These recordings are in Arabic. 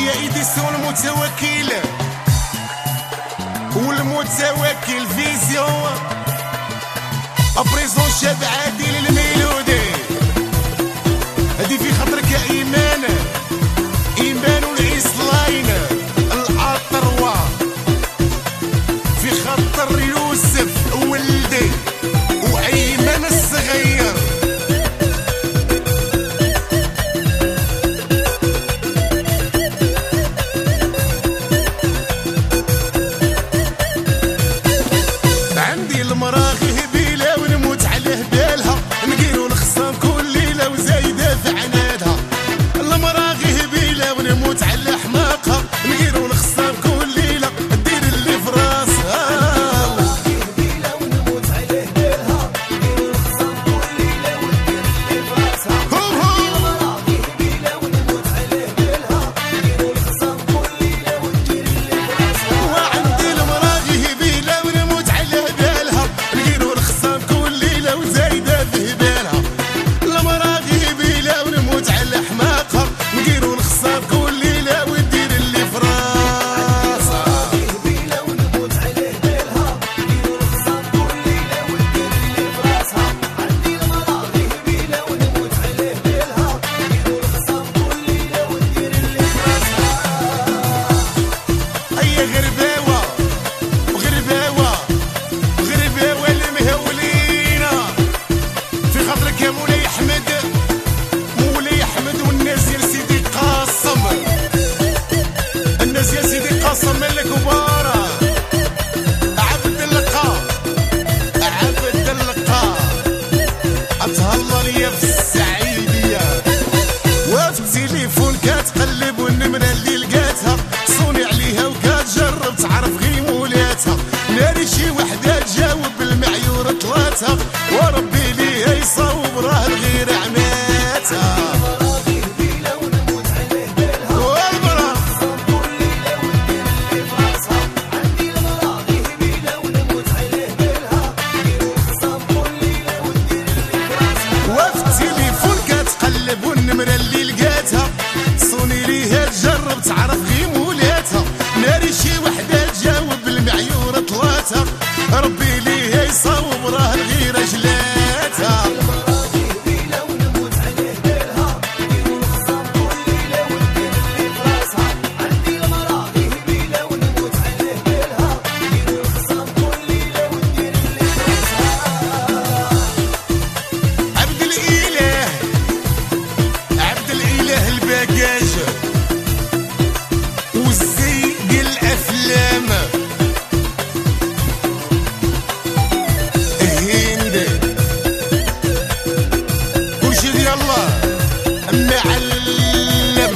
يا إيديسون المتوكل والمتوكل فيزيون أبريزون شاب عادل الميلودي هادي في خاطرك يا إيمان إيمان والعيسلاين الأطروة في خاطر يوسف ولدي وأيمن الصغير عندي المراغي هبيلة ونموت على هبالها نقيرو الخصام كل ليلة وزايدة في عنادها المراغي هبيلة ونموت على حماقها نقيرو الخصام كل ليلة دير اللي في راسها المراغي هبيلة ونموت على هبالها نقيرو الخصام كل ليلة ودير اللي في راسها المراغي هبيلة ونموت على هبالها نقيرو الخصام كل ليلة ودير اللي في راسها وعندي المراغي هبيلة ونموت على هبالها نقيرو الخصام كل ليلة وزايدة في هبالها المراغي هبيلة ونموت على حماقها نقيرو الخصام كل ليلة ودير اللي في راسها هبيلة ونموت على هبالها نقيرو الخصام كل ليلة ودير اللي في راسها عندي المراغي هبيلة ونموت على هبالها نقيرو الخصام كل ليلة ودير اللي في راسها أي غرباوة وغرباوة وغرباوة المهولينا في خاطرك يا مولاي أحمد مولاي أحمد والناس يا سيدي قاسم الناس يا سيدي قاسم ملك وبارة عبد اللقاء عبد اللقاء أتهلا ليا في السعيدية وفي التليفون كتقلب والنمرة اللي لقاتها صوني عليها وكتجرب تعرف غي مولاتها ناري شي وحدة تجاوب بالمعيور طلاتها وربي ليها يصوب راه الغير عماتها المراغي هبيلة ونموت على هبالها والمرا كل ليلة ودير اللي في راسها عندي المراغي هبيلة ونموت على هبالها نديرو الخصام كل ليلة ودير اللي في راسها وفي التليفون كتقلب والنمرة اللي لقاتها صوني ليها تجرب تعرف غي مولاتها ناري شي وحدة تجاوب بالمعيور طلاتها ربي ليها يصوب راه الغير جلاتها المراغي هبيلة ونموت على هبالها نديرو الخصام كل ليلة ودير اللي في راسها عندي المراغي هبيلة ونموت على هبالها نديرو الخصام كل ليلة ودير اللي في راسها عبد الإله عبد الإله الباكاج والزيق الأفلام هند كلشي ديال الله معلم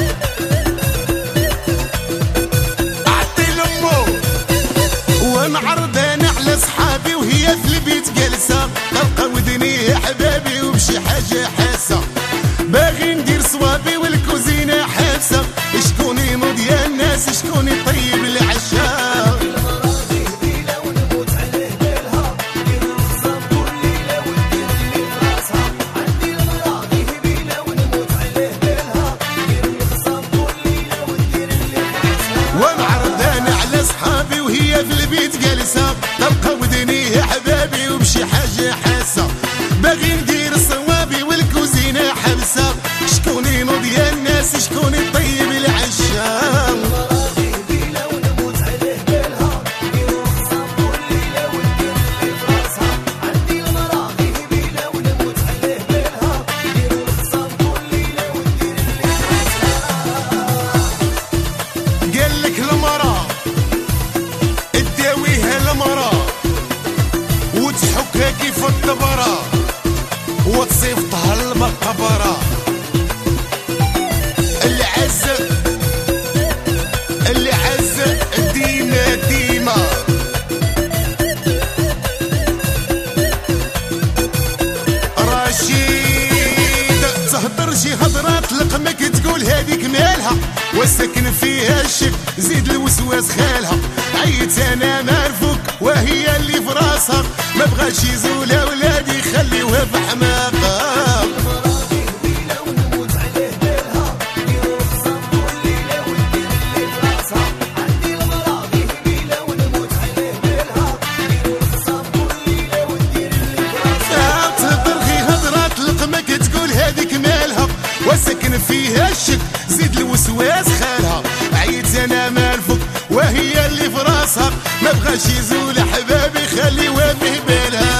أعطي لمو ونعرض أنا على صحابي وهي في البيت جالسة غرقة ودني يا حبابي وبشي حاجة حاسة باغي ندير صوابي والكوزينة حاسة شكون ينوض يا الناس شكون يطيب العشاء المراغي هبيلة ونموت على هبالها نديرو الخصام كل ليلة ودير اللي في راسها عندي المراغي هبيلة ونموت على هبالها نديرو الخصام كل ليلة ودير اللي في راسها ونعرض أنا على صحابي وهي في البيت جالسة تلقى ودني يا حبابي وبشي حاجة حاسة باغي ندير صوابي والكوزينة حبسة شكون ينوض يا الناس شكون يطيب العشاء المراغي هبيلة ونموت على هبالها نديرو الخصام كل ليلة ودير اللي في راسها عندي المراغي هبيلة ونموت على هبالها نديرو الخصام كل ليلة ودير اللي في راسها قالك المرا اداويها المرا وتحكها كيف الدبرة وتصيفطها المقبرة اللي عز ديما ديما رشيد تهدر شي هضرة تلقمك تقول هذيك مالها وسكن فيها الشك زيد الوسواس خالها عيت انا مرفوك وهي اللي في راسها ما بغاش يزول اولادي خليوها في حماقها المراغي هبيلة ونموت على هبالها نديرو الخصام كل ليلة فيها الشك زيد الوسواس خالها، عيت انا مالفك وهي اللي في راسها، ما بغاش يزول احبابي خليوها في بالها.